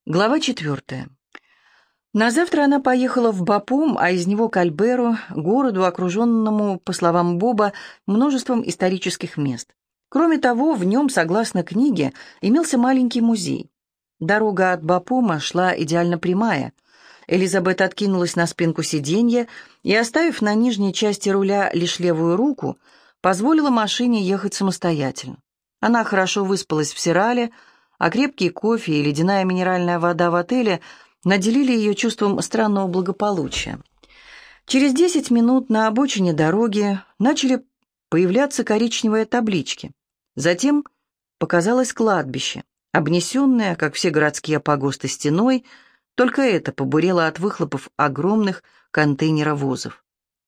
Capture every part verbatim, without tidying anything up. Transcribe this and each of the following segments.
Глава четвертая. На завтра она поехала в Бапум, а из него к Альберу, городу, окруженному, по словам Боба, множеством исторических мест. Кроме того, в нем, согласно книге, имелся маленький музей. Дорога от Бапума шла идеально прямая. Элизабет откинулась на спинку сиденья и, оставив на нижней части руля лишь левую руку, позволила машине ехать самостоятельно. Она хорошо выспалась в Сирале, а крепкий кофе и ледяная минеральная вода в отеле наделили ее чувством странного благополучия. Через десять минут на обочине дороги начали появляться коричневые таблички. Затем показалось кладбище, обнесенное, как все городские погосты, стеной, только это побурело от выхлопов огромных контейнеровозов.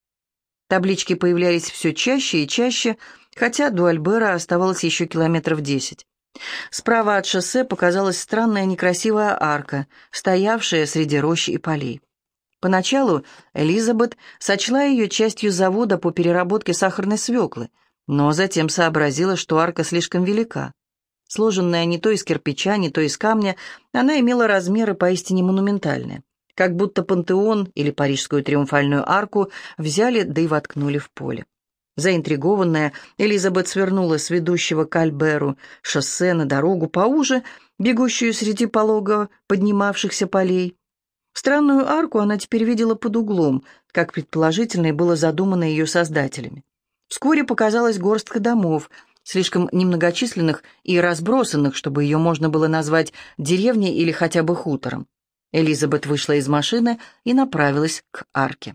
Таблички появлялись все чаще и чаще, хотя до Альбера оставалось еще километров десять. Справа от шоссе показалась странная некрасивая арка, стоявшая среди рощ и полей. Поначалу Элизабет сочла ее частью завода по переработке сахарной свеклы, но затем сообразила, что арка слишком велика. Сложенная не то из кирпича, не то из камня, она имела размеры поистине монументальные, как будто Пантеон или Парижскую триумфальную арку взяли да и воткнули в поле. Заинтригованная, Элизабет свернула с ведущего к Альберу шоссе на дорогу поуже, бегущую среди полого поднимавшихся полей. Странную арку она теперь видела под углом, как предположительно и было задумано ее создателями. Вскоре показалась горстка домов, слишком немногочисленных и разбросанных, чтобы ее можно было назвать деревней или хотя бы хутором. Элизабет вышла из машины и направилась к арке.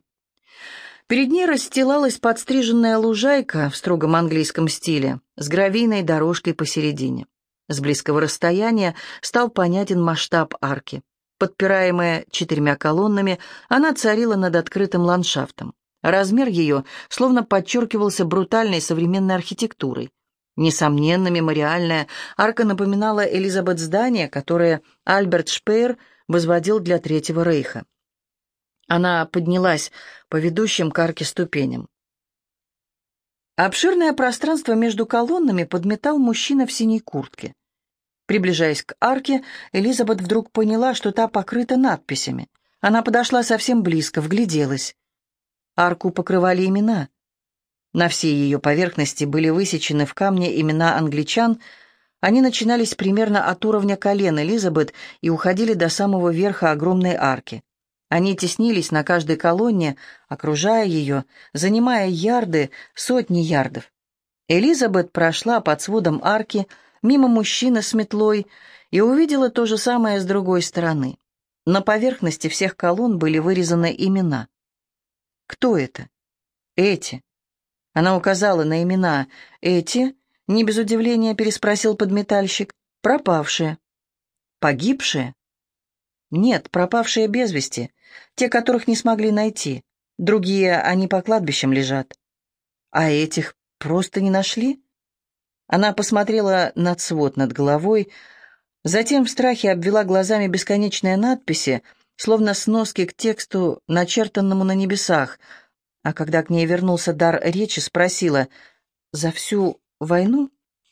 Перед ней расстилалась подстриженная лужайка в строгом английском стиле с гравийной дорожкой посередине. С близкого расстояния стал понятен масштаб арки. Подпираемая четырьмя колоннами, она царила над открытым ландшафтом. Размер ее словно подчеркивался брутальной современной архитектурой. Несомненно, мемориальная арка напоминала Элизабет здание, которое Альберт Шпеер возводил для Третьего Рейха. Она поднялась по ведущим к арке ступеням. Обширное пространство между колоннами подметал мужчина в синей куртке. Приближаясь к арке, Элизабет вдруг поняла, что та покрыта надписями. Она подошла совсем близко, вгляделась. Арку покрывали имена. На всей ее поверхности были высечены в камне имена англичан. Они начинались примерно от уровня колен Элизабет и уходили до самого верха огромной арки. Они теснились на каждой колонне, окружая ее, занимая ярды, сотни ярдов. Элизабет прошла под сводом арки, мимо мужчины с метлой, и увидела то же самое с другой стороны. На поверхности всех колонн были вырезаны имена. Кто это? Эти. Она указала на имена. Эти, не без удивления переспросил подметальщик, пропавшие. Погибшие? Нет, пропавшие без вести, те, которых не смогли найти. Другие, они по кладбищам лежат. А этих просто не нашли? Она посмотрела на свод над головой, затем в страхе обвела глазами бесконечные надписи, словно сноски к тексту, начертанному на небесах, а когда к ней вернулся дар речи, спросила: «За всю войну?»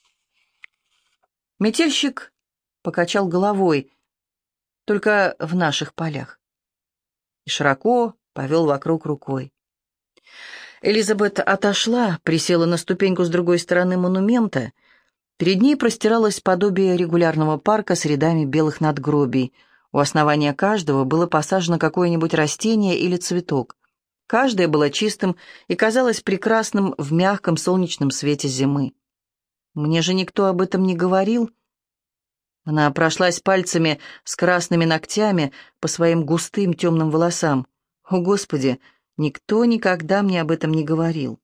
Метельщик покачал головой: «Только в наших полях», и широко повел вокруг рукой. Элизабет отошла, присела на ступеньку с другой стороны монумента. Перед ней простиралось подобие регулярного парка с рядами белых надгробий. У основания каждого было посажено какое-нибудь растение или цветок. Каждое было чистым и казалось прекрасным в мягком солнечном свете зимы. «Мне же никто об этом не говорил». Она прошлась пальцами с красными ногтями по своим густым темным волосам. «О, Господи, никто никогда мне об этом не говорил».